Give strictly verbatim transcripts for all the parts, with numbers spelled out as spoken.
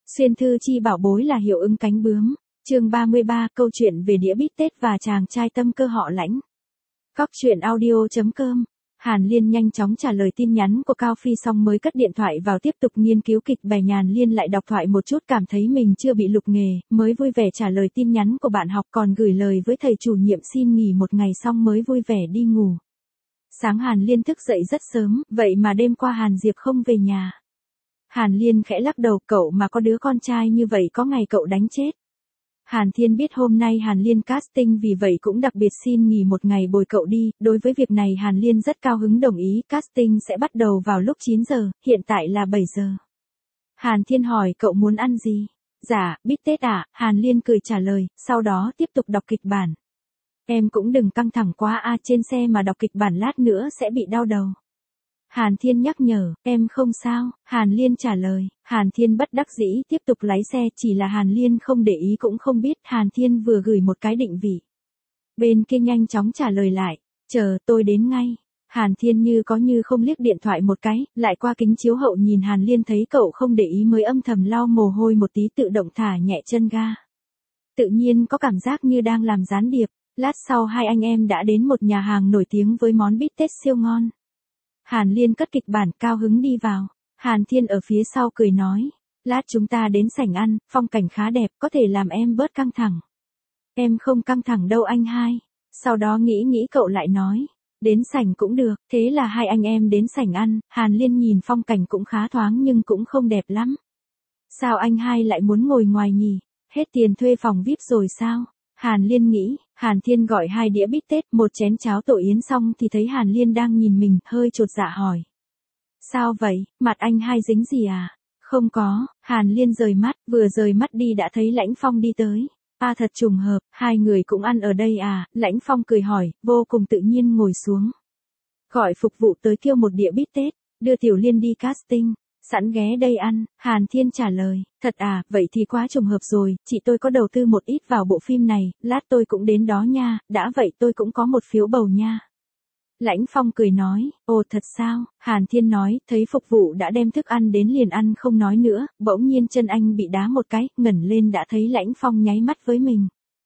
Xuyên thư chi bảo bối là hiệu ứng cánh bướm. Chương ba mươi ba, câu chuyện về đĩa bít tết và chàng trai tâm cơ họ Lãnh. Cóc truyện audio chấm com. Hàn Liên nhanh chóng trả lời tin nhắn của Cao Phi xong mới cất điện thoại vào tiếp tục nghiên cứu kịch bài. Nhàn Liên lại đọc thoại một chút cảm thấy mình chưa bị lục nghề, mới vui vẻ trả lời tin nhắn của bạn học, còn gửi lời với thầy chủ nhiệm xin nghỉ một ngày xong mới vui vẻ đi ngủ. Sáng Hàn Liên thức dậy rất sớm, vậy mà đêm qua Hàn Diệp không về nhà. Hàn Liên khẽ lắc đầu, cậu mà có đứa con trai như vậy có ngày cậu đánh chết. Hàn Thiên biết hôm nay Hàn Liên casting vì vậy cũng đặc biệt xin nghỉ một ngày bồi cậu đi, đối với việc này Hàn Liên rất cao hứng đồng ý, casting sẽ bắt đầu vào lúc chín giờ, hiện tại là bảy giờ. Hàn Thiên hỏi cậu muốn ăn gì? Dạ, bít tết à, Hàn Liên cười trả lời, sau đó tiếp tục đọc kịch bản. Em cũng đừng căng thẳng quá a, trên xe mà đọc kịch bản lát nữa sẽ bị đau đầu. Hàn Thiên nhắc nhở, em không sao, Hàn Liên trả lời. Hàn Thiên bất đắc dĩ tiếp tục lái xe, chỉ là Hàn Liên không để ý cũng không biết Hàn Thiên vừa gửi một cái định vị. Bên kia nhanh chóng trả lời lại, chờ tôi đến ngay. Hàn Thiên như có như không liếc điện thoại một cái, lại qua kính chiếu hậu nhìn Hàn Liên thấy cậu không để ý mới âm thầm lau mồ hôi một tí, tự động thả nhẹ chân ga. Tự nhiên có cảm giác như đang làm gián điệp. Lát sau hai anh em đã đến một nhà hàng nổi tiếng với món bít tết siêu ngon. Hàn Liên cất kịch bản cao hứng đi vào. Hàn Thiên ở phía sau cười nói, lát chúng ta đến sảnh ăn, phong cảnh khá đẹp, có thể làm em bớt căng thẳng. Em không căng thẳng đâu anh hai. Sau đó nghĩ nghĩ cậu lại nói, đến sảnh cũng được. Thế là hai anh em đến sảnh ăn, Hàn Liên nhìn phong cảnh cũng khá thoáng nhưng cũng không đẹp lắm. Sao anh hai lại muốn ngồi ngoài nhỉ? Hết tiền thuê phòng vi ai pi rồi sao? Hàn Liên nghĩ. Hàn Thiên gọi hai đĩa bít tết, một chén cháo tổ yến xong thì thấy Hàn Liên đang nhìn mình, hơi chột dạ hỏi. Sao vậy, mặt anh hai dính gì à? Không có, Hàn Liên rời mắt, vừa rời mắt đi đã thấy Lãnh Phong đi tới. À thật trùng hợp, hai người cũng ăn ở đây à? Lãnh Phong cười hỏi, vô cùng tự nhiên ngồi xuống. Gọi phục vụ tới kêu một đĩa bít tết, đưa Tiểu Liên đi casting. Sẵn ghé đây ăn, Hàn Thiên trả lời, thật à, vậy thì quá trùng hợp rồi, chị tôi có đầu tư một ít vào bộ phim này, lát tôi cũng đến đó nha, đã vậy tôi cũng có một phiếu bầu nha. Lãnh Phong cười nói, ồ thật sao, Hàn Thiên nói, thấy phục vụ đã đem thức ăn đến liền ăn không nói nữa, bỗng nhiên chân anh bị đá một cái, ngẩng lên đã thấy Lãnh Phong nháy mắt với mình.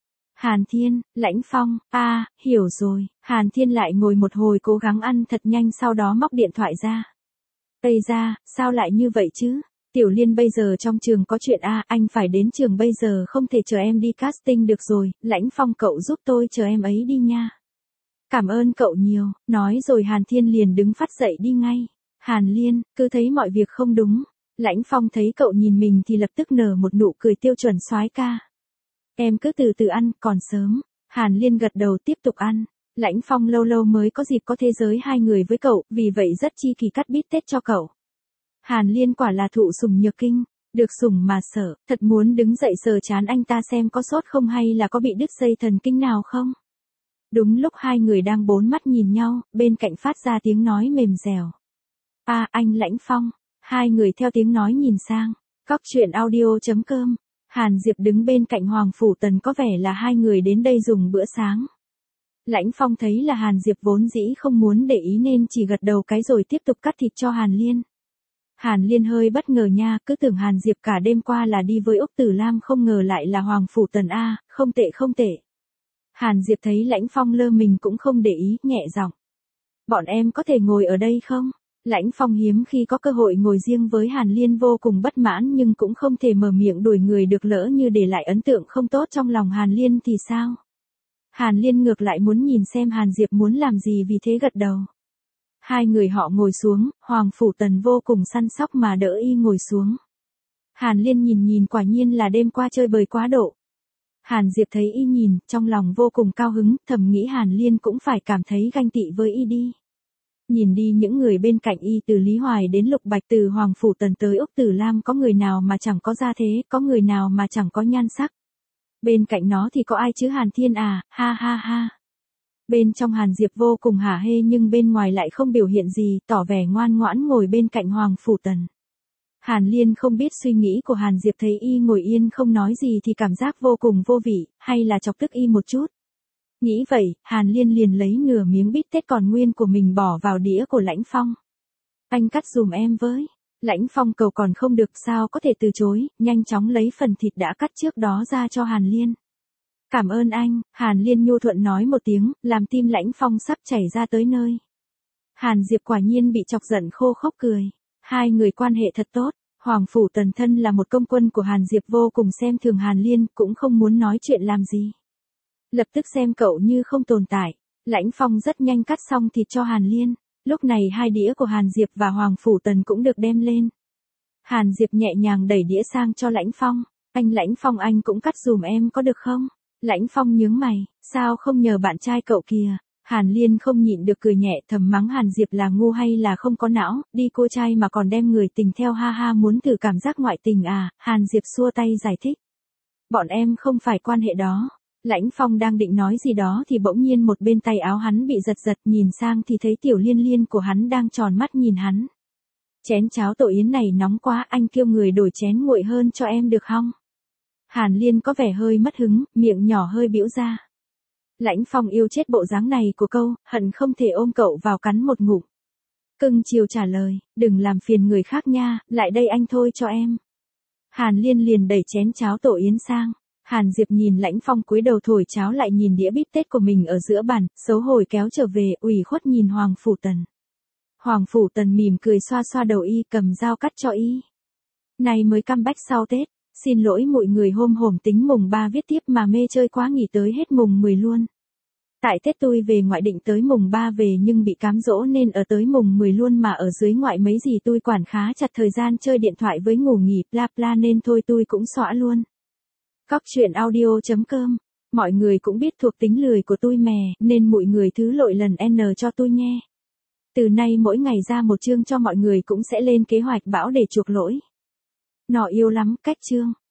Hàn Thiên, Lãnh Phong, a à, hiểu rồi, Hàn Thiên lại ngồi một hồi cố gắng ăn thật nhanh sau đó móc điện thoại ra. Ây ra, sao lại như vậy chứ? Tiểu Liên bây giờ trong trường có chuyện a, à, anh phải đến trường bây giờ không thể chờ em đi casting được rồi, Lãnh Phong cậu giúp tôi chờ em ấy đi nha. Cảm ơn cậu nhiều, nói rồi Hàn Thiên liền đứng phát dậy đi ngay. Hàn Liên, cứ thấy mọi việc không đúng. Lãnh Phong thấy cậu nhìn mình thì lập tức nở một nụ cười tiêu chuẩn soái ca. Em cứ từ từ ăn, còn sớm. Hàn Liên gật đầu tiếp tục ăn. Lãnh Phong lâu lâu mới có dịp có thế giới hai người với cậu, vì vậy rất chi kỳ cắt bít tết cho cậu. Hàn Liên quả là thụ sủng nhược kinh, được sủng mà sợ, thật muốn đứng dậy sờ chán anh ta xem có sốt không hay là có bị đứt dây thần kinh nào không. Đúng lúc hai người đang bốn mắt nhìn nhau, bên cạnh phát ra tiếng nói mềm dẻo. À, anh Lãnh Phong. Hai người theo tiếng nói nhìn sang. Cóc truyện audio chấm com. Hàn Diệp đứng bên cạnh Hoàng Phủ Tần, có vẻ là hai người đến đây dùng bữa sáng. Lãnh Phong thấy là Hàn Diệp vốn dĩ không muốn để ý nên chỉ gật đầu cái rồi tiếp tục cắt thịt cho Hàn Liên. Hàn Liên hơi bất ngờ nha, cứ tưởng Hàn Diệp cả đêm qua là đi với Úc Tử Lam, không ngờ lại là Hoàng Phủ Tần a, à, không tệ không tệ. Hàn Diệp thấy Lãnh Phong lơ mình cũng không để ý, nhẹ giọng. Bọn em có thể ngồi ở đây không? Lãnh Phong hiếm khi có cơ hội ngồi riêng với Hàn Liên vô cùng bất mãn nhưng cũng không thể mở miệng đuổi người được, lỡ như để lại ấn tượng không tốt trong lòng Hàn Liên thì sao? Hàn Liên ngược lại muốn nhìn xem Hàn Diệp muốn làm gì vì thế gật đầu. Hai người họ ngồi xuống, Hoàng Phủ Tần vô cùng săn sóc mà đỡ y ngồi xuống. Hàn Liên nhìn nhìn quả nhiên là đêm qua chơi bời quá độ. Hàn Diệp thấy y nhìn, trong lòng vô cùng cao hứng, thầm nghĩ Hàn Liên cũng phải cảm thấy ganh tị với y đi. Nhìn đi những người bên cạnh y từ Lý Hoài đến Lục Bạch, từ Hoàng Phủ Tần tới Úc Tử Lam, có người nào mà chẳng có gia thế, có người nào mà chẳng có nhan sắc. Bên cạnh nó thì có ai chứ Hàn Thiên à, ha ha ha. Bên trong Hàn Diệp vô cùng hả hê nhưng bên ngoài lại không biểu hiện gì, tỏ vẻ ngoan ngoãn ngồi bên cạnh Hoàng Phủ Tần. Hàn Liên không biết suy nghĩ của Hàn Diệp, thấy y ngồi yên không nói gì thì cảm giác vô cùng vô vị, hay là chọc tức y một chút. Nghĩ vậy, Hàn Liên liền lấy nửa miếng bít tết còn nguyên của mình bỏ vào đĩa của Lãnh Phong. Anh cắt dùm em với. Lãnh Phong cầu còn không được sao có thể từ chối, nhanh chóng lấy phần thịt đã cắt trước đó ra cho Hàn Liên. Cảm ơn anh, Hàn Liên nhu thuận nói một tiếng, làm tim Lãnh Phong sắp chảy ra tới nơi. Hàn Diệp quả nhiên bị chọc giận khô khốc cười. Hai người quan hệ thật tốt, Hoàng Phủ Tần thân là một công quân của Hàn Diệp vô cùng xem thường Hàn Liên, cũng không muốn nói chuyện làm gì. Lập tức xem cậu như không tồn tại. Lãnh Phong rất nhanh cắt xong thịt cho Hàn Liên. Lúc này hai đĩa của Hàn Diệp và Hoàng Phủ Tần cũng được đem lên. Hàn Diệp nhẹ nhàng đẩy đĩa sang cho Lãnh Phong. Anh Lãnh Phong anh cũng cắt dùm em có được không? Lãnh Phong nhướng mày, sao không nhờ bạn trai cậu kìa? Hàn Liên không nhịn được cười nhẹ thầm mắng Hàn Diệp là ngu hay là không có não, đi cô trai mà còn đem người tình theo ha ha muốn thử cảm giác ngoại tình à, Hàn Diệp xua tay giải thích. Bọn em không phải quan hệ đó. Lãnh Phong đang định nói gì đó thì bỗng nhiên một bên tay áo hắn bị giật giật nhìn sang thì thấy Tiểu Liên Liên của hắn đang tròn mắt nhìn hắn. Chén cháo tổ yến này nóng quá, anh kêu người đổi chén nguội hơn cho em được không? Hàn Liên có vẻ hơi mất hứng, miệng nhỏ hơi bĩu ra. Lãnh Phong yêu chết bộ dáng này của câu, hận không thể ôm cậu vào cắn một ngụm. Cưng chiều trả lời, đừng làm phiền người khác nha, lại đây anh thôi cho em. Hàn Liên liền đẩy chén cháo tổ yến sang. Hàn Diệp nhìn Lãnh Phong cúi đầu thổi cháo lại nhìn đĩa bít tết của mình ở giữa bàn, xấu hổ kéo trở về, ủy khuất nhìn Hoàng Phủ Tần. Hoàng Phủ Tần mỉm cười xoa xoa đầu y, cầm dao cắt cho y. Này mới comeback sau Tết, xin lỗi mọi người hôm hổm tính mùng ba viết tiếp mà mê chơi quá nghỉ tới hết mùng mười luôn. Tại Tết tôi về ngoại định tới mùng ba về nhưng bị cám dỗ nên ở tới mùng mười luôn mà ở dưới ngoại mấy gì tôi quản khá chặt thời gian chơi điện thoại với ngủ nghỉ bla bla nên thôi tôi cũng xõa luôn. Cóc truyện audio chấm com. Mọi người cũng biết thuộc tính lười của tôi mè, nên mọi người thứ lội lần N cho tôi nghe. Từ nay mỗi ngày ra một chương cho mọi người cũng sẽ lên kế hoạch bão để chuộc lỗi. Nó yêu lắm, cách chương.